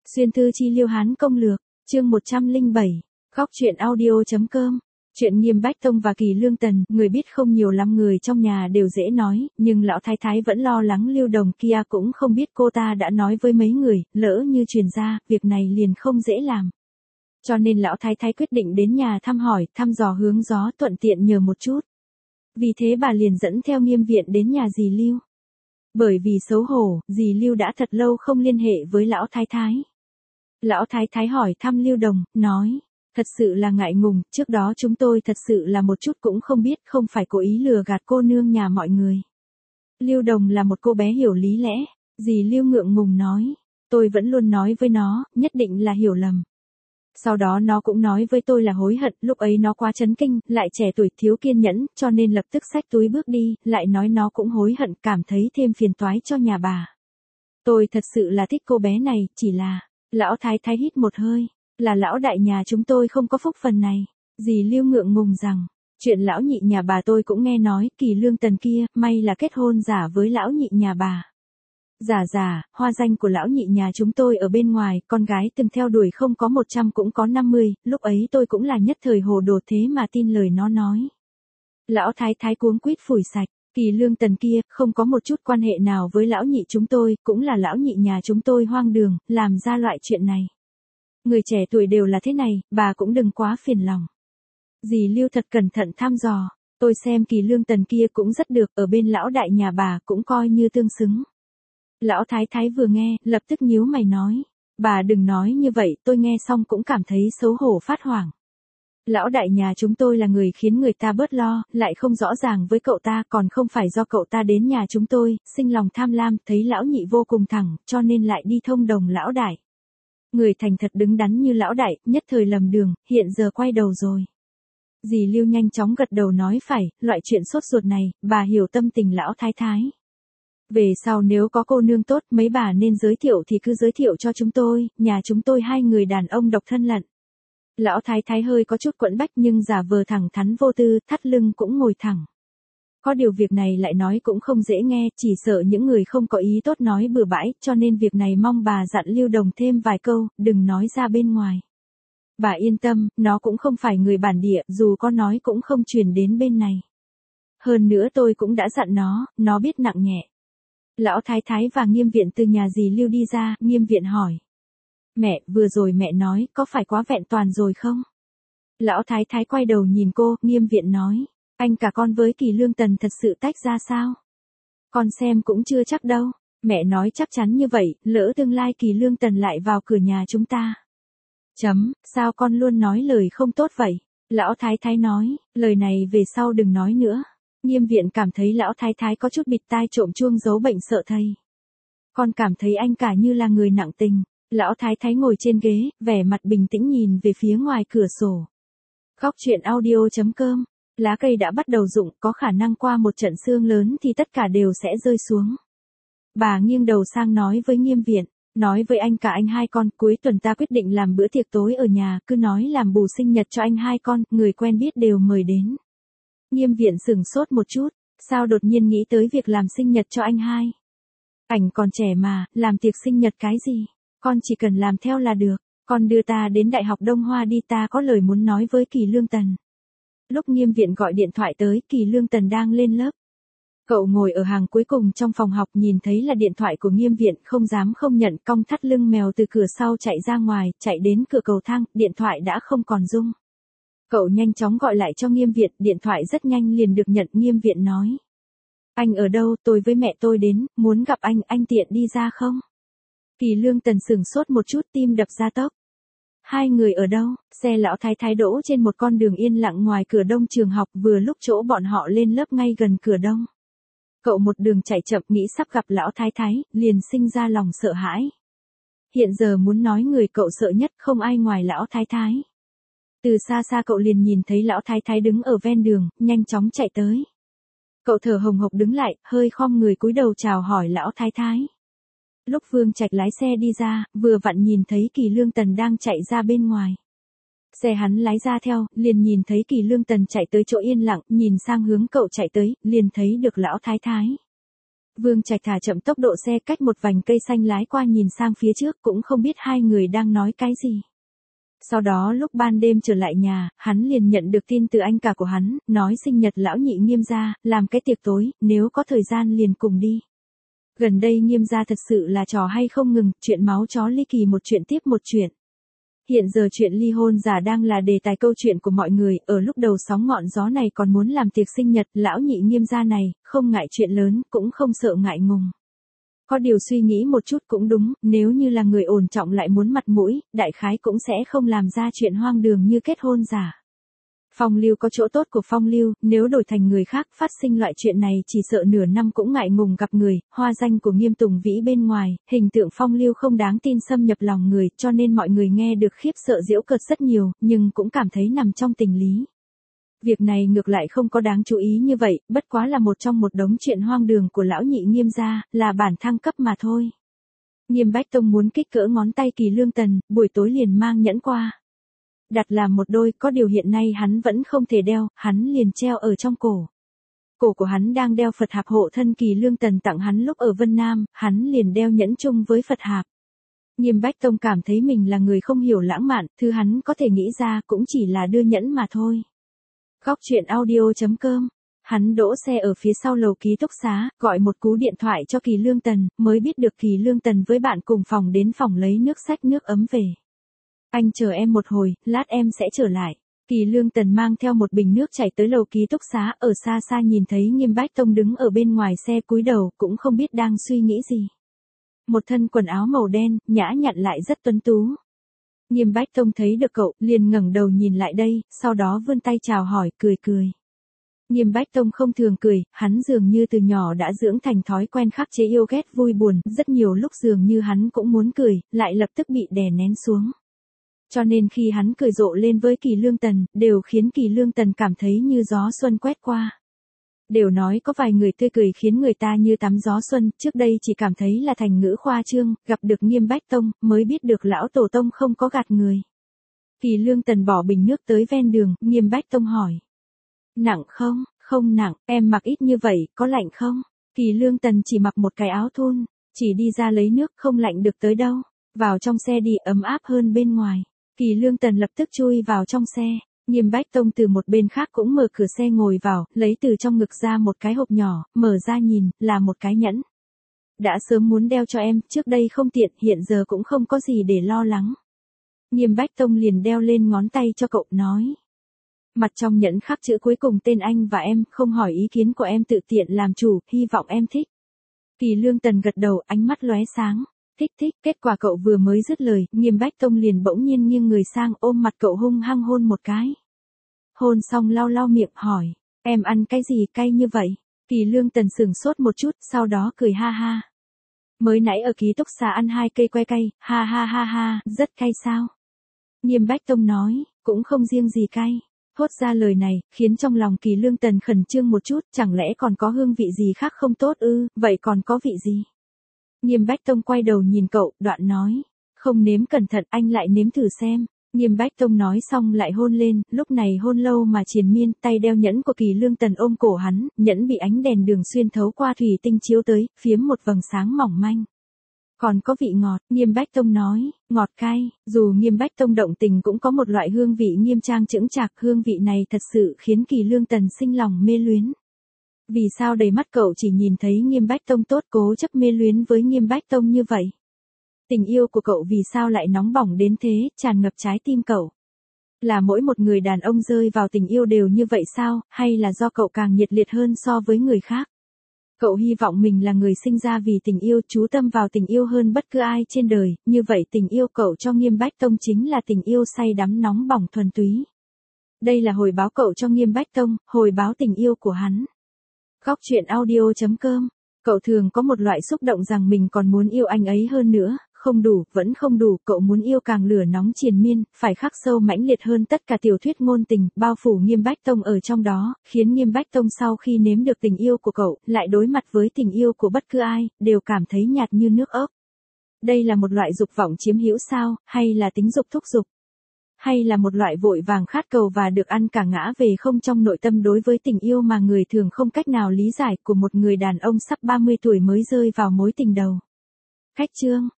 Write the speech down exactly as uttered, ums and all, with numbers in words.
Xuyên thư chi Liêu Hán công lược, chương một trăm lẻ bảy, góc truyện audio.com. Chuyện Nghiêm Bách Tông và Kỳ Lương Tần, người biết không nhiều lắm, người trong nhà đều dễ nói, nhưng lão thái thái vẫn lo lắng Lưu Đồng kia, cũng không biết cô ta đã nói với mấy người, lỡ như truyền ra, việc này liền không dễ làm. Cho nên lão thái thái quyết định đến nhà thăm hỏi, thăm dò hướng gió, thuận tiện nhờ một chút. Vì thế bà liền dẫn theo Nghiêm Viện đến nhà dì Lưu. Bởi vì xấu hổ, dì Lưu đã thật lâu không liên hệ với lão thái thái. Lão thái thái hỏi thăm Lưu Đồng, nói, thật sự là ngại ngùng, trước đó chúng tôi thật sự là một chút cũng không biết, không phải cố ý lừa gạt cô nương nhà mọi người. Lưu Đồng là một cô bé hiểu lý lẽ, dì Lưu ngượng ngùng nói, tôi vẫn luôn nói với nó, nhất định là hiểu lầm. Sau đó nó cũng nói với tôi là hối hận, lúc ấy nó quá chấn kinh, lại trẻ tuổi thiếu kiên nhẫn, cho nên lập tức xách túi bước đi, lại nói nó cũng hối hận, cảm thấy thêm phiền toái cho nhà bà. Tôi thật sự là thích cô bé này, chỉ là, lão thái thái hít một hơi, là lão đại nhà chúng tôi không có phúc phần này. Dì Lưu ngượng ngùng rằng, chuyện lão nhị nhà bà tôi cũng nghe nói, Kỳ Lương Tần kia, may là kết hôn giả với lão nhị nhà bà. Giả giả, hoa danh của lão nhị nhà chúng tôi ở bên ngoài, con gái từng theo đuổi không có một trăm cũng có năm mươi, lúc ấy tôi cũng là nhất thời hồ đồ thế mà tin lời nó nói. Lão thái thái cuống quýt phủi sạch, Kỳ Lương Tần kia, không có một chút quan hệ nào với lão nhị chúng tôi, cũng là lão nhị nhà chúng tôi hoang đường, làm ra loại chuyện này. Người trẻ tuổi đều là thế này, bà cũng đừng quá phiền lòng. Dì Lưu thật cẩn thận thăm dò, tôi xem Kỳ Lương Tần kia cũng rất được, ở bên lão đại nhà bà cũng coi như tương xứng. Lão thái thái vừa nghe, lập tức nhíu mày nói, bà đừng nói như vậy, tôi nghe xong cũng cảm thấy xấu hổ phát hoảng. Lão đại nhà chúng tôi là người khiến người ta bớt lo, lại không rõ ràng với cậu ta, còn không phải do cậu ta đến nhà chúng tôi, sinh lòng tham lam, thấy lão nhị vô cùng thẳng, cho nên lại đi thông đồng lão đại. Người thành thật đứng đắn như lão đại, nhất thời lầm đường, hiện giờ quay đầu rồi. Dì Lưu nhanh chóng gật đầu nói phải, loại chuyện sốt ruột này, bà hiểu tâm tình lão thái thái. Về sau nếu có cô nương tốt, mấy bà nên giới thiệu thì cứ giới thiệu cho chúng tôi, nhà chúng tôi hai người đàn ông độc thân lận. Lão thái thái hơi có chút quẫn bách nhưng giả vờ thẳng thắn vô tư, thắt lưng cũng ngồi thẳng. Có điều việc này lại nói cũng không dễ nghe, chỉ sợ những người không có ý tốt nói bừa bãi, cho nên việc này mong bà dặn Lưu Đồng thêm vài câu, đừng nói ra bên ngoài. Bà yên tâm, nó cũng không phải người bản địa, dù có nói cũng không truyền đến bên này. Hơn nữa tôi cũng đã dặn nó, nó biết nặng nhẹ. Lão thái thái và Nghiêm Viện từ nhà dì Lưu đi ra, Nghiêm Viện hỏi. Mẹ, vừa rồi mẹ nói, có phải quá vẹn toàn rồi không? Lão thái thái quay đầu nhìn cô, Nghiêm Viện nói. Anh cả con với Kỳ Lương Tần thật sự tách ra sao? Con xem cũng chưa chắc đâu. Mẹ nói chắc chắn như vậy, lỡ tương lai Kỳ Lương Tần lại vào cửa nhà chúng ta. Chấm, sao con luôn nói lời không tốt vậy? Lão thái thái nói, lời này về sau đừng nói nữa. Nghiêm Viện cảm thấy lão thái thái có chút bịt tai trộm chuông giấu bệnh sợ thầy. Con cảm thấy anh cả như là người nặng tình. Lão thái thái ngồi trên ghế, vẻ mặt bình tĩnh nhìn về phía ngoài cửa sổ. Góc truyện audio.com. Lá cây đã bắt đầu rụng, có khả năng qua một trận sương lớn thì tất cả đều sẽ rơi xuống. Bà nghiêng đầu sang nói với Nghiêm Viện, nói với anh cả anh hai con, cuối tuần ta quyết định làm bữa tiệc tối ở nhà, cứ nói làm bù sinh nhật cho anh hai con, người quen biết đều mời đến. Nghiêm Viện sửng sốt một chút, sao đột nhiên nghĩ tới việc làm sinh nhật cho anh hai? Ảnh còn trẻ mà, làm tiệc sinh nhật cái gì? Con chỉ cần làm theo là được, con đưa ta đến Đại học Đông Hoa đi, ta có lời muốn nói với Kỳ Lương Tần. Lúc Nghiêm Viện gọi điện thoại tới, Kỳ Lương Tần đang lên lớp. Cậu ngồi ở hàng cuối cùng trong phòng học, nhìn thấy là điện thoại của Nghiêm Viện, không dám không nhận, cong thắt lưng mèo từ cửa sau chạy ra ngoài, chạy đến cửa cầu thang, điện thoại đã không còn rung. Cậu nhanh chóng gọi lại cho Nghiêm Viện, điện thoại rất nhanh liền được nhận. Nghiêm Viện nói. Anh ở đâu, tôi với mẹ tôi đến, muốn gặp anh, anh tiện đi ra không? Kỳ Lương Tần sửng sốt một chút, tim đập ra tốc. Hai người ở đâu? Xe lão thái thái đỗ trên một con đường yên lặng ngoài cửa đông trường học, vừa lúc chỗ bọn họ lên lớp ngay gần cửa đông. Cậu một đường chạy chậm, nghĩ sắp gặp lão thái thái, liền sinh ra lòng sợ hãi. Hiện giờ muốn nói người cậu sợ nhất không ai ngoài lão thái thái. Từ xa xa cậu liền nhìn thấy lão thái thái đứng ở ven đường, nhanh chóng chạy tới. Cậu thở hồng hộc đứng lại, hơi khom người cúi đầu chào hỏi lão thái thái. Lúc Vương Trạch lái xe đi ra, vừa vặn nhìn thấy Kỳ Lương Tần đang chạy ra bên ngoài. Xe hắn lái ra theo, liền nhìn thấy Kỳ Lương Tần chạy tới chỗ yên lặng, nhìn sang hướng cậu chạy tới, liền thấy được lão thái thái. Vương Trạch thả chậm tốc độ xe cách một vành cây xanh lái qua nhìn sang phía trước cũng không biết hai người đang nói cái gì. Sau đó lúc ban đêm trở lại nhà, hắn liền nhận được tin từ anh cả của hắn, nói sinh nhật lão nhị Nghiêm gia, làm cái tiệc tối, nếu có thời gian liền cùng đi. Gần đây Nghiêm gia thật sự là trò hay không ngừng, chuyện máu chó ly kỳ một chuyện tiếp một chuyện. Hiện giờ chuyện ly hôn giả đang là đề tài câu chuyện của mọi người, ở lúc đầu sóng ngọn gió này còn muốn làm tiệc sinh nhật, lão nhị Nghiêm gia này, không ngại chuyện lớn, cũng không sợ ngại ngùng. Có điều suy nghĩ một chút cũng đúng, nếu như là người ổn trọng lại muốn mặt mũi, đại khái cũng sẽ không làm ra chuyện hoang đường như kết hôn giả. Phong Lưu có chỗ tốt của Phong Lưu, nếu đổi thành người khác phát sinh loại chuyện này chỉ sợ nửa năm cũng ngại ngùng gặp người, hoa danh của Nghiêm Tùng Vĩ bên ngoài, hình tượng Phong Lưu không đáng tin xâm nhập lòng người, cho nên mọi người nghe được khiếp sợ giễu cợt rất nhiều, nhưng cũng cảm thấy nằm trong tình lý. Việc này ngược lại không có đáng chú ý như vậy, bất quá là một trong một đống chuyện hoang đường của lão nhị Nghiêm gia, là bản thăng cấp mà thôi. Nghiêm Bách Tông muốn kích cỡ ngón tay Kỳ Lương Tần, buổi tối liền mang nhẫn qua. Đặt làm một đôi, có điều hiện nay hắn vẫn không thể đeo, hắn liền treo ở trong cổ. Cổ của hắn đang đeo Phật hạp hộ thân Kỳ Lương Tần tặng hắn lúc ở Vân Nam, hắn liền đeo nhẫn chung với Phật hạp. Nghiêm Bách Tông cảm thấy mình là người không hiểu lãng mạn, thứ hắn có thể nghĩ ra cũng chỉ là đưa nhẫn mà thôi. Góc truyện audio chấm com. Hắn đỗ xe ở phía sau lầu ký túc xá, gọi một cú điện thoại cho Kỳ Lương Tần, mới biết được Kỳ Lương Tần với bạn cùng phòng đến phòng lấy nước xách nước ấm về. Anh chờ em một hồi, lát em sẽ trở lại. Kỳ Lương Tần mang theo một bình nước chảy tới lầu ký túc xá, ở xa xa nhìn thấy Nghiêm Bách Tông đứng ở bên ngoài xe cúi đầu, cũng không biết đang suy nghĩ gì. Một thân quần áo màu đen, nhã nhặn lại rất tuấn tú. Nghiêm Bách Tông thấy được cậu, liền ngẩng đầu nhìn lại đây, sau đó vươn tay chào hỏi, cười cười. Nghiêm Bách Tông không thường cười, hắn dường như từ nhỏ đã dưỡng thành thói quen khắc chế yêu ghét vui buồn, rất nhiều lúc dường như hắn cũng muốn cười, lại lập tức bị đè nén xuống. Cho nên khi hắn cười rộ lên với Kỳ Lương Tần, đều khiến Kỳ Lương Tần cảm thấy như gió xuân quét qua. Đều nói có vài người tươi cười khiến người ta như tắm gió xuân, trước đây chỉ cảm thấy là thành ngữ khoa trương, gặp được Nghiêm Bách Tông, mới biết được lão tổ tông không có gạt người. Kỳ Lương Tần bỏ bình nước tới ven đường, Nghiêm Bách Tông hỏi. Nặng không? Không nặng, em mặc ít như vậy, có lạnh không? Kỳ Lương Tần chỉ mặc một cái áo thun, chỉ đi ra lấy nước, không lạnh được tới đâu. Vào trong xe đi, ấm áp hơn bên ngoài. Kỳ Lương Tần lập tức chui vào trong xe. Nghiêm Bách Tông từ một bên khác cũng mở cửa xe ngồi vào, lấy từ trong ngực ra một cái hộp nhỏ, mở ra nhìn, là một cái nhẫn. Đã sớm muốn đeo cho em, trước đây không tiện, hiện giờ cũng không có gì để lo lắng. Nghiêm Bách Tông liền đeo lên ngón tay cho cậu, nói. Mặt trong nhẫn khắc chữ cuối cùng tên anh và em, không hỏi ý kiến của em, tự tiện làm chủ, hy vọng em thích. Kỳ Lương Tần gật đầu, ánh mắt lóe sáng. Thích thích, kết quả cậu vừa mới dứt lời, Nghiêm Bách Tông liền bỗng nhiên nghiêng người sang ôm mặt cậu hung hăng hôn một cái. Hôn xong lau lau miệng hỏi, em ăn cái gì cay như vậy? Kỳ Lương Tần sửng sốt một chút, sau đó cười ha ha. Mới nãy ở ký túc xá ăn hai cây que cay, ha ha ha ha, rất cay sao? Nghiêm Bách Tông nói, cũng không riêng gì cay. Thốt ra lời này, khiến trong lòng Kỳ Lương Tần khẩn trương một chút, chẳng lẽ còn có hương vị gì khác không tốt ư, vậy còn có vị gì? Nghiêm Bách Tông quay đầu nhìn cậu, đoạn nói, không nếm cẩn thận, anh lại nếm thử xem. Nghiêm Bách Tông nói xong lại hôn lên, lúc này hôn lâu mà triền miên, tay đeo nhẫn của Kỳ Lương Tần ôm cổ hắn, nhẫn bị ánh đèn đường xuyên thấu qua thủy tinh chiếu tới, phiếm một vầng sáng mỏng manh. Còn có vị ngọt, Nghiêm Bách Tông nói, ngọt cay, dù Nghiêm Bách Tông động tình cũng có một loại hương vị nghiêm trang chững chạc, hương vị này thật sự khiến Kỳ Lương Tần sinh lòng mê luyến. Vì sao đầy mắt cậu chỉ nhìn thấy Nghiêm Bách Tông tốt, cố chấp mê luyến với Nghiêm Bách Tông như vậy? Tình yêu của cậu vì sao lại nóng bỏng đến thế, tràn ngập trái tim cậu? Là mỗi một người đàn ông rơi vào tình yêu đều như vậy sao, hay là do cậu càng nhiệt liệt hơn so với người khác? Cậu hy vọng mình là người sinh ra vì tình yêu, chú tâm vào tình yêu hơn bất cứ ai trên đời, như vậy tình yêu cậu cho Nghiêm Bách Tông chính là tình yêu say đắm nóng bỏng thuần túy. Đây là hồi báo cậu cho Nghiêm Bách Tông, hồi báo tình yêu của hắn. Góc truyện audio chấm com. Cậu thường có một loại xúc động rằng mình còn muốn yêu anh ấy hơn nữa, không đủ, vẫn không đủ, cậu muốn yêu càng lửa nóng triền miên, phải khắc sâu mãnh liệt hơn tất cả tiểu thuyết ngôn tình, bao phủ Nghiêm Bách Tông ở trong đó, khiến Nghiêm Bách Tông sau khi nếm được tình yêu của cậu, lại đối mặt với tình yêu của bất cứ ai, đều cảm thấy nhạt như nước ốc. Đây là một loại dục vọng chiếm hữu sao, hay là tính dục thúc dục? Hay là một loại vội vàng khát cầu và được ăn cả ngã về không trong nội tâm đối với tình yêu mà người thường không cách nào lý giải của một người đàn ông sắp ba mươi tuổi mới rơi vào mối tình đầu? Khách chương.